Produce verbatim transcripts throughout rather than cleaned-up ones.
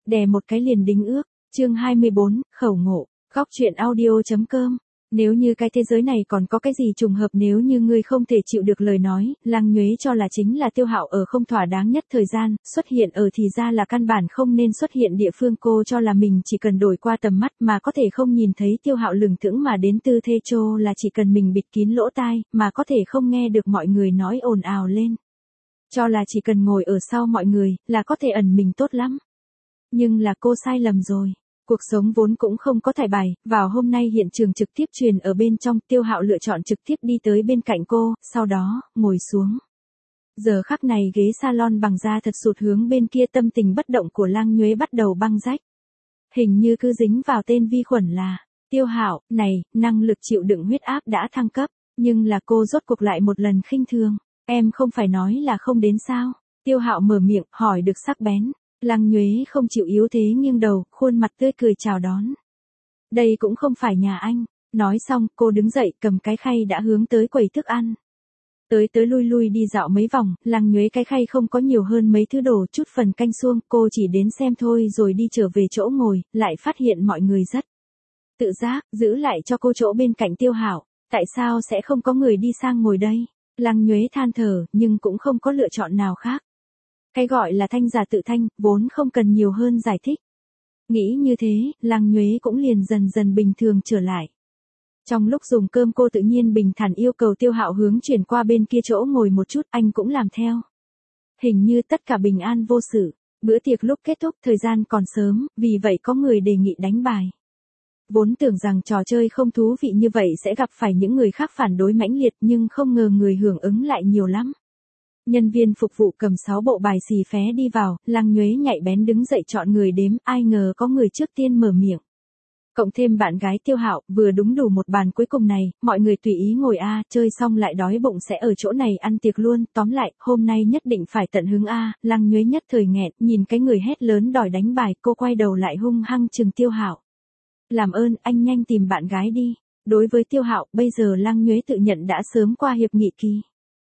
đè một cái liền đính ước. Chương hai mươi bốn, khẩu ngộ. Góc truyện audio.com. Nếu như cái thế giới này còn có cái gì trùng hợp, nếu như ngươi không thể chịu được lời nói, Lăng Nhuế cho là chính là Tiêu Hạo ở không thỏa đáng nhất thời gian, xuất hiện ở thì ra là căn bản không nên xuất hiện địa phương. Cô cho là mình chỉ cần đổi qua tầm mắt mà có thể không nhìn thấy Tiêu Hạo lừng thững mà đến tư thế trô, là chỉ cần mình bịt kín lỗ tai, mà có thể không nghe được mọi người nói ồn ào lên. Cho là chỉ cần ngồi ở sau mọi người, là có thể ẩn mình tốt lắm. Nhưng là cô sai lầm rồi. Cuộc sống vốn cũng không có thải bài, vào hôm nay hiện trường trực tiếp truyền ở bên trong, Tiêu Hạo lựa chọn trực tiếp đi tới bên cạnh cô, sau đó, ngồi xuống. Giờ khắc này ghế salon bằng da thật sụt hướng bên kia, tâm tình bất động của Lăng Nhuế bắt đầu băng rách. Hình như cứ dính vào tên vi khuẩn là, Tiêu Hạo, này, năng lực chịu đựng huyết áp đã thăng cấp, nhưng là cô rốt cuộc lại một lần khinh thường. Em không phải nói là không đến sao? Tiêu Hạo mở miệng, hỏi được sắc bén. Lăng Nhuế không chịu yếu thế nghiêng đầu, khuôn mặt tươi cười chào đón. Đây cũng không phải nhà anh. Nói xong, cô đứng dậy cầm cái khay đã hướng tới quầy thức ăn. Tới tới lui lui đi dạo mấy vòng, Lăng Nhuế cái khay không có nhiều hơn mấy thứ đồ, chút phần canh suông, cô chỉ đến xem thôi rồi đi trở về chỗ ngồi, lại phát hiện mọi người rất tự giác, giữ lại cho cô chỗ bên cạnh Tiêu Hạo. Tại sao sẽ không có người đi sang ngồi đây? Lăng Nhuế than thở, nhưng cũng không có lựa chọn nào khác. Cái gọi là thanh giả tự thanh, vốn không cần nhiều hơn giải thích. Nghĩ như thế, Lăng Nhuế cũng liền dần dần bình thường trở lại. Trong lúc dùng cơm cô tự nhiên bình thản yêu cầu Tiêu Hạo hướng chuyển qua bên kia chỗ ngồi một chút, anh cũng làm theo. Hình như tất cả bình an vô sự. Bữa tiệc lúc kết thúc, thời gian còn sớm, vì vậy có người đề nghị đánh bài. Vốn tưởng rằng trò chơi không thú vị như vậy sẽ gặp phải những người khác phản đối mãnh liệt, nhưng không ngờ người hưởng ứng lại nhiều lắm. Nhân viên phục vụ cầm sáu bộ bài xì phé đi vào, Lăng Nhuế nhạy bén đứng dậy chọn người đếm, ai ngờ có người trước tiên mở miệng. Cộng thêm bạn gái Tiêu Hạo, vừa đúng đủ một bàn cuối cùng này, mọi người tùy ý ngồi a, chơi xong lại đói bụng sẽ ở chỗ này ăn tiệc luôn, tóm lại, hôm nay nhất định phải tận hứng a. Lăng Nhuế nhất thời nghẹn, nhìn cái người hét lớn đòi đánh bài, cô quay đầu lại hung hăng chừng Tiêu Hạo. Làm ơn, anh nhanh tìm bạn gái đi. Đối với Tiêu Hạo, bây giờ Lăng Nhuế tự nhận đã sớm qua hiệp nghị kỳ.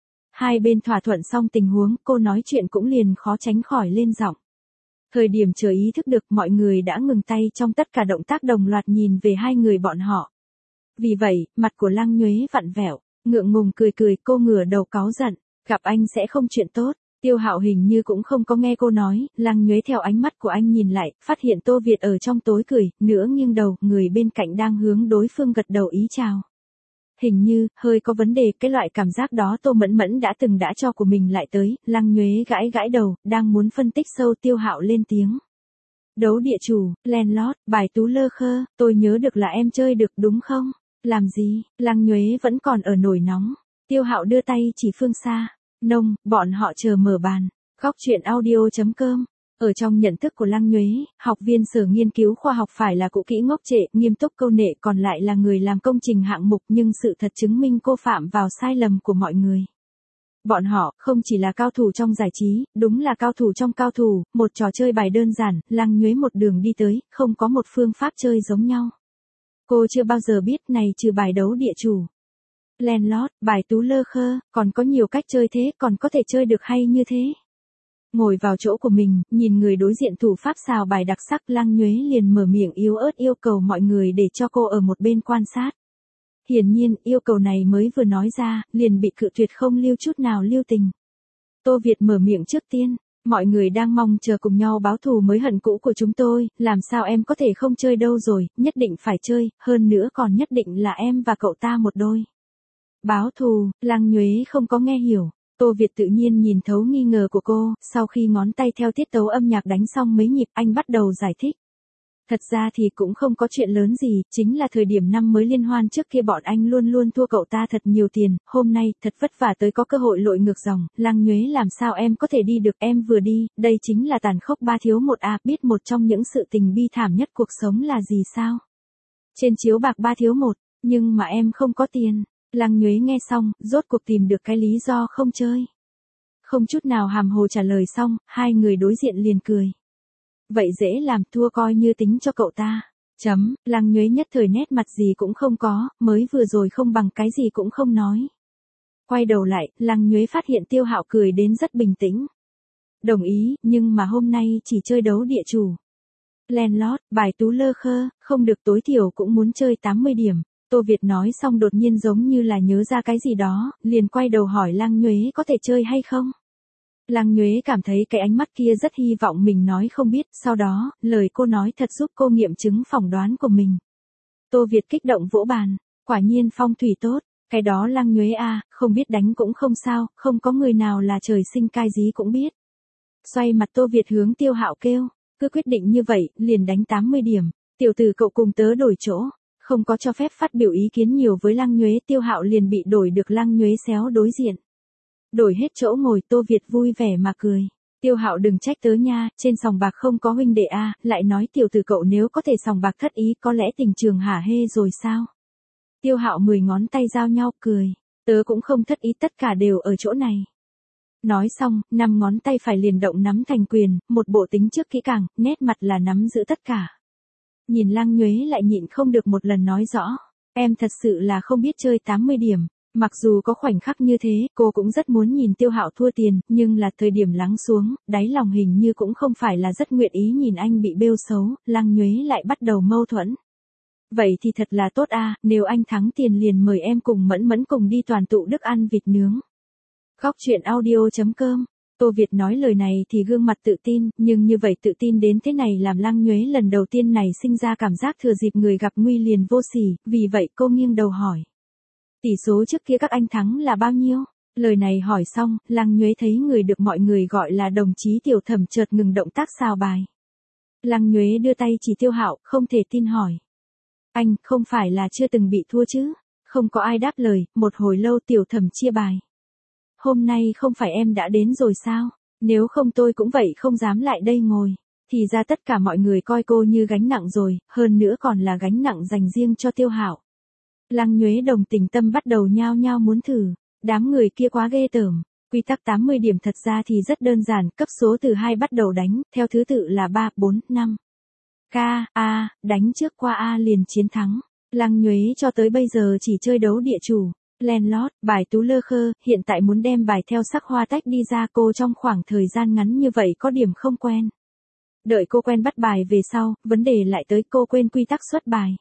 Hai bên thỏa thuận xong tình huống, cô nói chuyện cũng liền khó tránh khỏi lên giọng. Thời điểm chờ ý thức được, mọi người đã ngừng tay trong tất cả động tác, đồng loạt nhìn về hai người bọn họ. Vì vậy, mặt của Lăng Nhuế vặn vẹo, ngượng ngùng cười cười, cô ngửa đầu cáu giận, gặp anh sẽ không chuyện tốt. Tiêu Hạo hình như cũng không có nghe cô nói, Lăng Nhuế theo ánh mắt của anh nhìn lại, phát hiện Tô Việt ở trong tối cười, nữa nghiêng đầu, người bên cạnh đang hướng đối phương gật đầu ý chào. Hình như, hơi có vấn đề, cái loại cảm giác đó Tô Mẫn Mẫn đã từng đã cho của mình lại tới, Lăng Nhuế gãi gãi đầu, đang muốn phân tích sâu. Tiêu Hạo lên tiếng. Đấu địa chủ, landlord, bài tú lơ khơ, tôi nhớ được là em chơi được đúng không? Làm gì? Lăng Nhuế vẫn còn ở nổi nóng. Tiêu Hạo đưa tay chỉ phương xa. Nông, bọn họ chờ mở bàn. Góc truyện audio.com. Ở trong nhận thức của Lăng Nhuế, học viên sở nghiên cứu khoa học phải là cũ kỹ ngốc trệ, nghiêm túc câu nệ, còn lại là người làm công trình hạng mục, nhưng sự thật chứng minh cô phạm vào sai lầm của mọi người. Bọn họ không chỉ là cao thủ trong giải trí, đúng là cao thủ trong cao thủ, một trò chơi bài đơn giản, Lăng Nhuế một đường đi tới, không có một phương pháp chơi giống nhau. Cô chưa bao giờ biết này trừ bài đấu địa chủ, landlord, bài tú lơ khơ, còn có nhiều cách chơi thế, còn có thể chơi được hay như thế. Ngồi vào chỗ của mình, nhìn người đối diện thủ pháp xào bài đặc sắc, Lăng Nhuế liền mở miệng yếu ớt yêu cầu mọi người để cho cô ở một bên quan sát. Hiển nhiên, yêu cầu này mới vừa nói ra, liền bị cự tuyệt không lưu chút nào lưu tình. Tô Việt mở miệng trước tiên, mọi người đang mong chờ cùng nhau báo thù mới hận cũ của chúng tôi, làm sao em có thể không chơi đâu rồi, nhất định phải chơi, hơn nữa còn nhất định là em và cậu ta một đôi. Báo thù, Lăng Nhuế không có nghe hiểu. Tô Việt tự nhiên nhìn thấu nghi ngờ của cô, sau khi ngón tay theo tiết tấu âm nhạc đánh xong mấy nhịp, anh bắt đầu giải thích. Thật ra thì cũng không có chuyện lớn gì, chính là thời điểm năm mới liên hoan trước kia bọn anh luôn luôn thua cậu ta thật nhiều tiền, hôm nay, thật vất vả tới có cơ hội lội ngược dòng, Lăng Nhuế làm sao em có thể đi được, em vừa đi, đây chính là tàn khốc ba thiếu một a, biết một trong những sự tình bi thảm nhất cuộc sống là gì sao? Trên chiếu bạc ba thiếu một, nhưng mà em không có tiền. Lăng Nhuế nghe xong, rốt cuộc tìm được cái lý do không chơi. Không chút nào hàm hồ trả lời xong, hai người đối diện liền cười. Vậy dễ làm, thua coi như tính cho cậu ta. Chấm, Lăng Nhuế nhất thời nét mặt gì cũng không có, mới vừa rồi không bằng cái gì cũng không nói. Quay đầu lại, Lăng Nhuế phát hiện Tiêu Hạo cười đến rất bình tĩnh. Đồng ý, nhưng mà hôm nay chỉ chơi đấu địa chủ. Landlord, bài tú lơ khơ, không được tối thiểu cũng muốn chơi tám mươi điểm. Tô Việt nói xong đột nhiên giống như là nhớ ra cái gì đó, liền quay đầu hỏi Lăng Nhuế có thể chơi hay không. Lăng Nhuế cảm thấy cái ánh mắt kia rất hy vọng mình nói không biết, sau đó, lời cô nói thật giúp cô nghiệm chứng phỏng đoán của mình. Tô Việt kích động vỗ bàn, quả nhiên phong thủy tốt, cái đó Lăng Nhuế à, không biết đánh cũng không sao, không có người nào là trời sinh cai dí cũng biết. Xoay mặt Tô Việt hướng Tiêu Hạo kêu, cứ quyết định như vậy, liền đánh tám mươi điểm, tiểu tử cậu cùng tớ đổi chỗ, không có cho phép phát biểu ý kiến nhiều với Lăng Nhuế. Tiêu Hạo liền bị đổi được Lăng Nhuế xéo đối diện. Đổi hết chỗ ngồi, Tô Việt vui vẻ mà cười. Tiêu Hạo đừng trách tớ nha, trên sòng bạc không có huynh đệ a, lại nói tiểu tử cậu nếu có thể sòng bạc thất ý có lẽ tình trường hả hê rồi sao? Tiêu Hạo mười ngón tay giao nhau cười, tớ cũng không thất ý, tất cả đều ở chỗ này. Nói xong, năm ngón tay phải liền động nắm thành quyền, một bộ tính trước kỹ càng, nét mặt là nắm giữ tất cả. Nhìn Lăng Nhuế lại nhịn không được một lần nói rõ, em thật sự là không biết chơi tám mươi điểm. Mặc dù có khoảnh khắc như thế, cô cũng rất muốn nhìn Tiêu Hạo thua tiền, nhưng là thời điểm lắng xuống, đáy lòng hình như cũng không phải là rất nguyện ý nhìn anh bị bêu xấu. Lăng Nhuế lại bắt đầu mâu thuẫn. Vậy thì thật là tốt a, nếu anh thắng tiền liền mời em cùng Mẫn Mẫn cùng đi đoàn tụ Đức ăn vịt nướng. Góc truyện audio chấm com. Tô Việt nói lời này thì gương mặt tự tin, nhưng như vậy tự tin đến thế này làm Lăng Nhuế lần đầu tiên này sinh ra cảm giác thừa dịp người gặp nguy liền vô sỉ, vì vậy cô nghiêng đầu hỏi. Tỷ số trước kia các anh thắng là bao nhiêu? Lời này hỏi xong, Lăng Nhuế thấy người được mọi người gọi là đồng chí Tiểu Thẩm chợt ngừng động tác xào bài. Lăng Nhuế đưa tay chỉ Tiêu Hạo, không thể tin hỏi. Anh, không phải là chưa từng bị thua chứ? Không có ai đáp lời, một hồi lâu Tiểu Thẩm chia bài. Hôm nay không phải em đã đến rồi sao? Nếu không tôi cũng vậy không dám lại đây ngồi. Thì ra tất cả mọi người coi cô như gánh nặng rồi, hơn nữa còn là gánh nặng dành riêng cho Tiêu Hạo. Lăng Nhuế đồng tình tâm bắt đầu nhao nhao muốn thử, đám người kia quá ghê tởm. Quy tắc tám mươi điểm thật ra thì rất đơn giản, cấp số từ hai bắt đầu đánh, theo thứ tự là ba, bốn, năm. K, A, đánh trước qua A liền chiến thắng. Lăng Nhuế cho tới bây giờ chỉ chơi đấu địa chủ. Landlord, bài tú lơ khơ, hiện tại muốn đem bài theo sắc hoa tách đi ra, cô trong khoảng thời gian ngắn như vậy có điểm không quen. Đợi cô quen bắt bài về sau, vấn đề lại tới cô quên quy tắc xuất bài.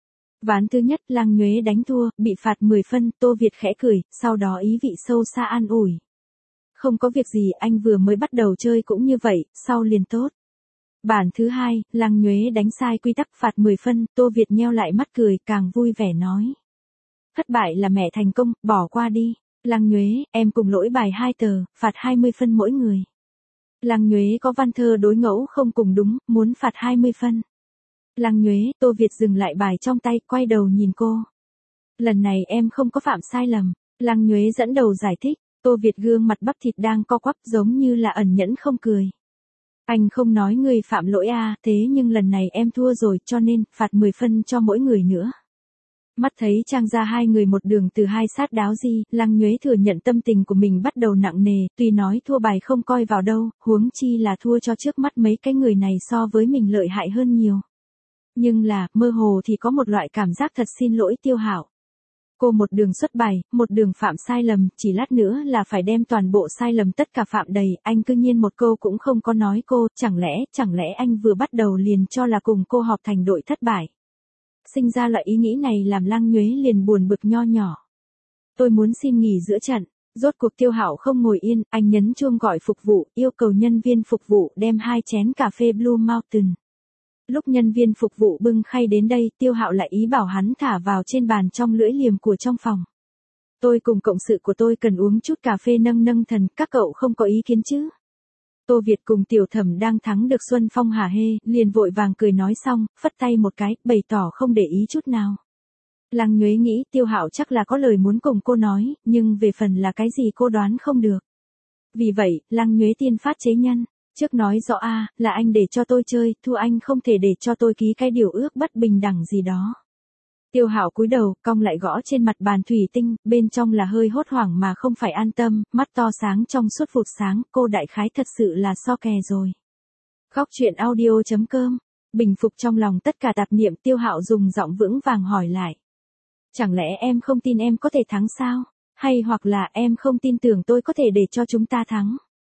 Ván thứ nhất, Lăng Nhuế đánh thua, bị phạt mười phân, Tô Việt khẽ cười, sau đó ý vị sâu xa an ủi. Không có việc gì, anh vừa mới bắt đầu chơi cũng như vậy, sau liền tốt. Bản thứ hai, Lăng Nhuế đánh sai quy tắc phạt mười phân, Tô Việt nheo lại mắt cười, càng vui vẻ nói. Thất bại là mẹ thành công, bỏ qua đi. Lăng Nhuế, em cùng lỗi bài hai tờ, phạt hai mươi phân mỗi người. Lăng Nhuế có văn thơ đối ngẫu không cùng đúng, muốn phạt hai mươi phân. Lăng Nhuế, Tô Việt dừng lại bài trong tay, quay đầu nhìn cô. Lần này em không có phạm sai lầm. Lăng Nhuế dẫn đầu giải thích, Tô Việt gương mặt bắp thịt đang co quắp giống như là ẩn nhẫn không cười. Anh không nói người phạm lỗi à, thế nhưng lần này em thua rồi cho nên, phạt mười phân cho mỗi người nữa. Mắt thấy Trang ra hai người một đường từ hai sát đáo di, Lăng Nhuế thừa nhận tâm tình của mình bắt đầu nặng nề, tuy nói thua bài không coi vào đâu, huống chi là thua cho trước mắt mấy cái người này so với mình lợi hại hơn nhiều. Nhưng là, mơ hồ thì có một loại cảm giác thật xin lỗi Tiêu Hạo. Cô một đường xuất bài, một đường phạm sai lầm, chỉ lát nữa là phải đem toàn bộ sai lầm tất cả phạm đầy, anh cư nhiên một câu cũng không có nói cô, chẳng lẽ, chẳng lẽ anh vừa bắt đầu liền cho là cùng cô họp thành đội thất bại. Sinh ra loại ý nghĩ này làm Lăng Nhuế liền buồn bực nho nhỏ. Tôi muốn xin nghỉ giữa trận. Rốt cuộc Tiêu Hạo không ngồi yên, anh nhấn chuông gọi phục vụ, yêu cầu nhân viên phục vụ đem hai chén cà phê Blue Mountain. Lúc nhân viên phục vụ bưng khay đến đây, Tiêu Hạo lại ý bảo hắn thả vào trên bàn trong lưỡi liềm của trong phòng. Tôi cùng cộng sự của tôi cần uống chút cà phê nâng nâng thần, các cậu không có ý kiến chứ? Tô Việt cùng Tiểu Thẩm đang thắng được Xuân Phong hả hê, liền vội vàng cười nói xong, phất tay một cái, bày tỏ không để ý chút nào. Lăng Nhuế nghĩ Tiêu Hạo chắc là có lời muốn cùng cô nói, nhưng về phần là cái gì cô đoán không được. Vì vậy, Lăng Nhuế tiên phát chế nhân. Trước nói rõ a à, là anh để cho tôi chơi, thua anh không thể để cho tôi ký cái điều ước bất bình đẳng gì đó. Tiêu Hạo cúi đầu, cong lại gõ trên mặt bàn thủy tinh, bên trong là hơi hốt hoảng mà không phải an tâm, mắt to sáng trong suốt phụt sáng, cô đại khái thật sự là so kè rồi. Góc truyện audio chấm com, bình phục trong lòng tất cả tạp niệm, Tiêu Hạo dùng giọng vững vàng hỏi lại. Chẳng lẽ em không tin em có thể thắng sao? Hay hoặc là em không tin tưởng tôi có thể để cho chúng ta thắng?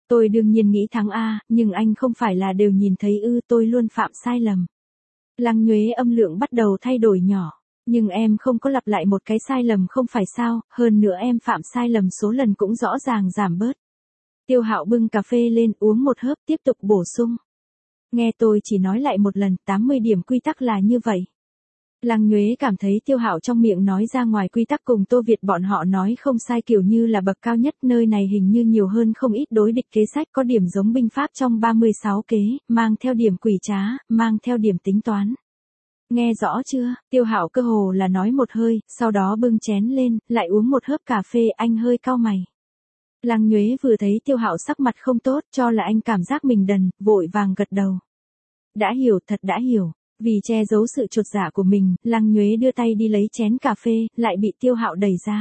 Tôi đương nhiên nghĩ thắng a, nhưng anh không phải là đều nhìn thấy ư, tôi luôn phạm sai lầm. Lăng Nhuế âm lượng bắt đầu thay đổi nhỏ. Nhưng em không có lặp lại một cái sai lầm không phải sao, hơn nữa em phạm sai lầm số lần cũng rõ ràng giảm bớt. Tiêu Hạo bưng cà phê lên uống một hớp tiếp tục bổ sung. Nghe tôi chỉ nói lại một lần, tám mươi điểm quy tắc là như vậy. Lăng Nhuế cảm thấy Tiêu Hạo trong miệng nói ra ngoài quy tắc cùng Tô Việt bọn họ nói không sai, kiểu như là bậc cao nhất, nơi này hình như nhiều hơn không ít đối địch kế sách, có điểm giống binh pháp trong ba mươi sáu kế, mang theo điểm quỷ trá, mang theo điểm tính toán. Nghe rõ chưa? Tiêu Hạo cơ hồ là nói một hơi, sau đó bưng chén lên, lại uống một hớp cà phê, anh hơi cau mày. Lăng Nhuế vừa thấy Tiêu Hạo sắc mặt không tốt, cho là anh cảm giác mình đần, vội vàng gật đầu. Đã hiểu, thật đã hiểu. Vì che giấu sự chột dạ của mình, Lăng Nhuế đưa tay đi lấy chén cà phê, lại bị Tiêu Hạo đẩy ra.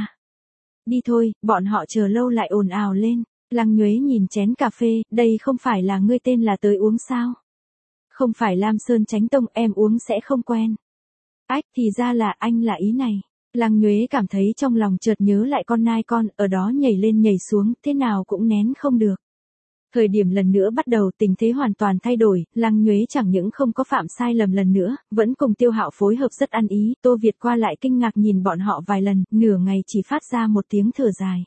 Đi thôi, bọn họ chờ lâu lại ồn ào lên. Lăng Nhuế nhìn chén cà phê, đây không phải là ngươi tên là tới uống sao? Không phải Lam Sơn Chánh Tông, em uống sẽ không quen. Ách, thì ra là anh là ý này. Lăng Nhuế cảm thấy trong lòng chợt nhớ lại con nai con, ở đó nhảy lên nhảy xuống, thế nào cũng nén không được. Thời điểm lần nữa bắt đầu tình thế hoàn toàn thay đổi, Lăng Nhuế chẳng những không có phạm sai lầm lần nữa, vẫn cùng Tiêu Hạo phối hợp rất ăn ý, Tô Việt qua lại kinh ngạc nhìn bọn họ vài lần, nửa ngày chỉ phát ra một tiếng thở dài.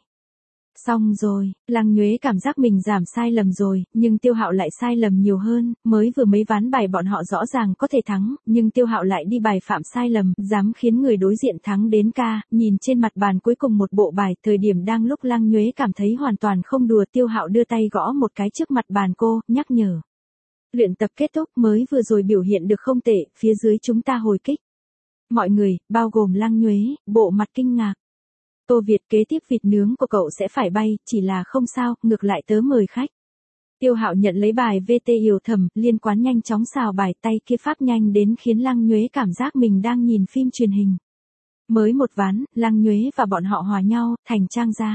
Xong rồi, Lăng Nhuế cảm giác mình giảm sai lầm rồi, nhưng Tiêu Hạo lại sai lầm nhiều hơn, mới vừa mấy ván bài bọn họ rõ ràng có thể thắng, nhưng Tiêu Hạo lại đi bài phạm sai lầm, dám khiến người đối diện thắng đến ca, nhìn trên mặt bàn cuối cùng một bộ bài, thời điểm đang lúc Lăng Nhuế cảm thấy hoàn toàn không đùa, Tiêu Hạo đưa tay gõ một cái trước mặt bàn cô, nhắc nhở. Luyện tập kết thúc, mới vừa rồi biểu hiện được không tệ, phía dưới chúng ta hồi kích. Mọi người, bao gồm Lăng Nhuế, bộ mặt kinh ngạc. Tô Việt, kế tiếp vịt nướng của cậu sẽ phải bay, chỉ là không sao, ngược lại tớ mời khách. Tiêu Hạo nhận lấy bài vê tê Hiểu Thầm, liên quan nhanh chóng xào bài, tay kia pháp nhanh đến khiến Lăng Nhuế cảm giác mình đang nhìn phim truyền hình. Mới một ván, Lăng Nhuế và bọn họ hòa nhau, thành trang gia.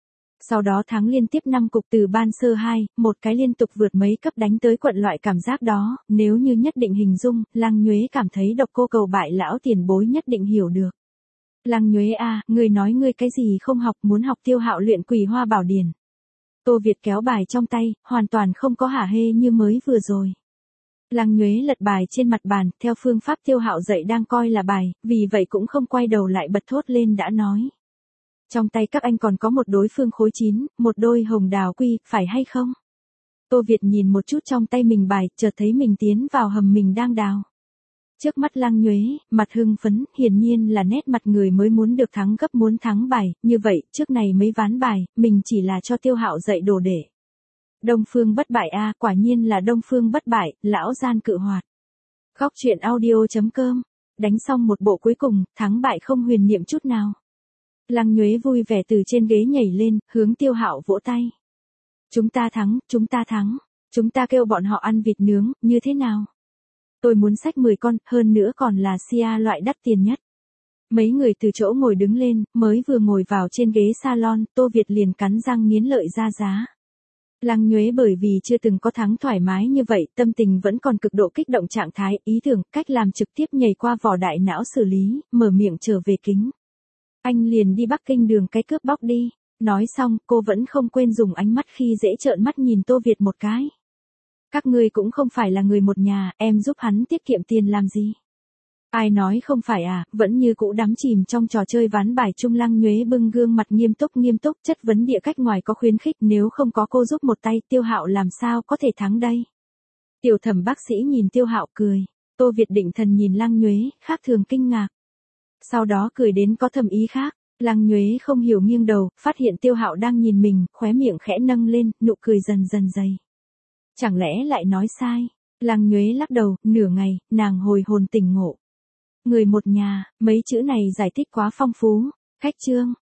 Sau đó thắng liên tiếp năm cục từ ban sơ hai, một cái liên tục vượt mấy cấp đánh tới quận, loại cảm giác đó, nếu như nhất định hình dung, Lăng Nhuế cảm thấy độc cô cầu bại lão tiền bối nhất định hiểu được. Lăng Nhuế a, à, ngươi nói ngươi cái gì không học, muốn học Tiêu Hạo luyện Quỳ Hoa Bảo Điển. Tô Việt kéo bài trong tay, hoàn toàn không có hả hê như mới vừa rồi. Lăng Nhuế lật bài trên mặt bàn, theo phương pháp Tiêu Hạo dạy đang coi là bài, vì vậy cũng không quay đầu lại bật thốt lên đã nói. Trong tay các anh còn có một đối phương khối chín, một đôi hồng đào quy, phải hay không? Tô Việt nhìn một chút trong tay mình bài, chợt thấy mình tiến vào hầm mình đang đào. Trước mắt Lăng Nhuế, mặt hưng phấn, hiển nhiên là nét mặt người mới muốn được thắng gấp, muốn thắng bài, như vậy, trước này mấy ván bài, mình chỉ là cho Tiêu Hạo dạy đồ để. Đông Phương bất bại a, à, quả nhiên là Đông Phương bất bại, lão gian cự hoạt. Góc truyện audio chấm com, đánh xong một bộ cuối cùng, thắng bại không huyền niệm chút nào. Lăng Nhuế vui vẻ từ trên ghế nhảy lên, hướng Tiêu Hạo vỗ tay. Chúng ta thắng, chúng ta thắng, chúng ta kêu bọn họ ăn vịt nướng, như thế nào? Tôi muốn xách mười con, hơn nữa còn là Sia loại đắt tiền nhất. Mấy người từ chỗ ngồi đứng lên, mới vừa ngồi vào trên ghế salon, Tô Việt liền cắn răng nghiến lợi ra giá. Lăng Nhuế bởi vì chưa từng có thắng thoải mái như vậy, tâm tình vẫn còn cực độ kích động trạng thái, ý tưởng, cách làm trực tiếp nhảy qua vỏ đại não xử lý, mở miệng trở về kính. Anh liền đi Bắc Kinh đường cái cướp bóc đi. Nói xong, cô vẫn không quên dùng ánh mắt khi dễ trợn mắt nhìn Tô Việt một cái. Các ngươi cũng không phải là người một nhà, em giúp hắn tiết kiệm tiền làm gì? Ai nói không phải à, vẫn như cũ đắm chìm trong trò chơi ván bài chung. Lăng Nhuế bưng gương mặt nghiêm túc nghiêm túc, chất vấn địa cách ngoài có khuyến khích, nếu không có cô giúp một tay, Tiêu Hạo làm sao có thể thắng đây? Tiểu Thẩm bác sĩ nhìn Tiêu Hạo cười, Tô Việt định thần nhìn Lăng Nhuế, khác thường kinh ngạc. Sau đó cười đến có thầm ý khác, Lăng Nhuế không hiểu nghiêng đầu, phát hiện Tiêu Hạo đang nhìn mình, khóe miệng khẽ nâng lên, nụ cười dần dần dày. Chẳng lẽ lại nói sai? Lăng Nhuế lắc đầu, nửa ngày, nàng hồi hồn tỉnh ngộ. Người một nhà, mấy chữ này giải thích quá phong phú. Khách trương,